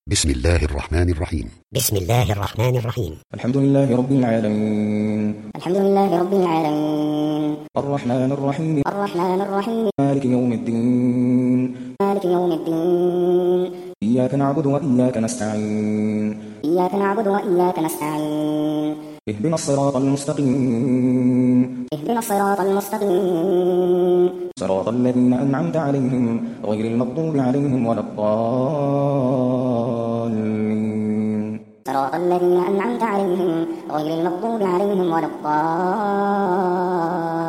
بسم الله الرحمن الرحيم. بسم الله الرحمن الرحيم. الحمد لله رب العالمين. الحمد لله رب العالمين. الرحمن الرحيم. الرحمن الرحيم. مالك يوم الدين. مالك يوم الدين. إياك نعبد وإياك نستعين. إياك نعبد وإياك نستعين. اهدنا الصراط المستقيم. اهدنا الصراط المستقيم. صراط الذين أنعمت عليهم غير المغضوب عليهم ولا الضالين. صراط الذين أنعمت عليهم غير المغضوب عليهم ولا الضالين.